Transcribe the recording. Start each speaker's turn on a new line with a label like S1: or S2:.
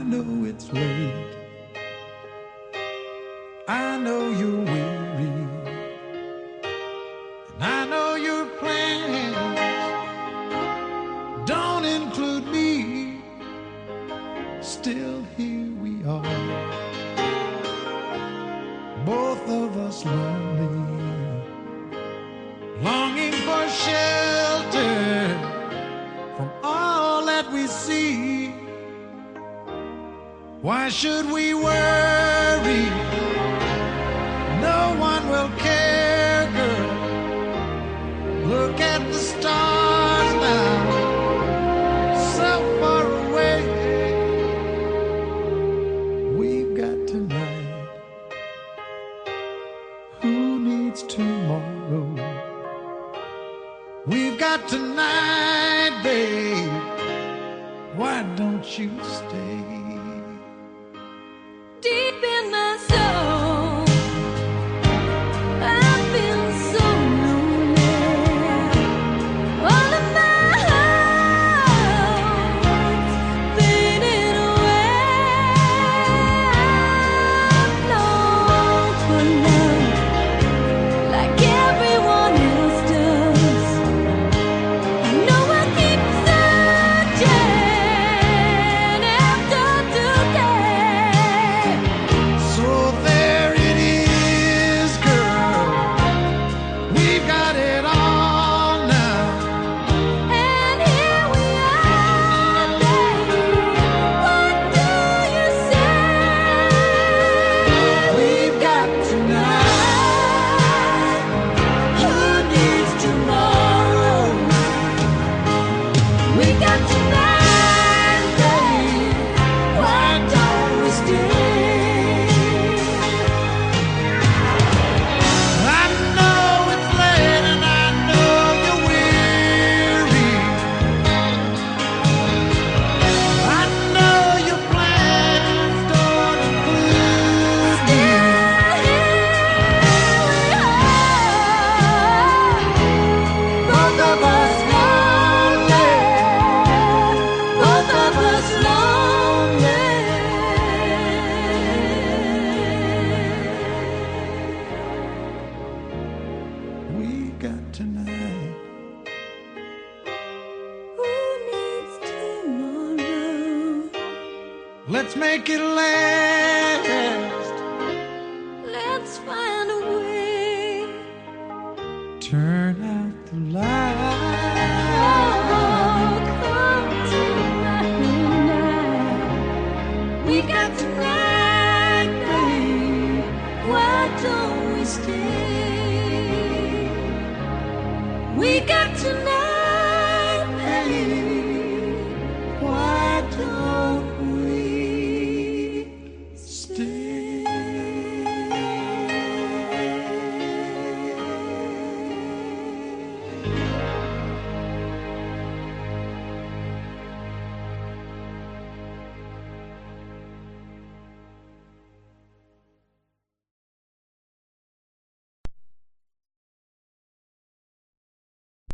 S1: know it's late. I know you're weary. And I know your plans don't include me. Still here we are, both of us lonely, longing for shelter from all that we see. Why should we worry? No one will care, girl. Look at the stars now, so far away. We've got tonight. Who needs tomorrow? We've got tonight, babe. Why don't you stay?
S2: Deep in my soul, I feel so lonely. All of my hopes fading away. I'm lost for love, like everyone else does. I know I keep searching after today.
S1: So there it is, girl. We've got it all now.
S2: And here we are, baby. What do you say?
S1: We've got tonight. Who needs tomorrow?
S2: We got tonight, babe. Why don't we stay?
S1: I know it's late and I know you're weary. I know your plans don't include me.
S2: Both of us lonely. Both of us lonely.
S1: We got tonight.
S2: Who needs tomorrow?
S1: Let's make it last.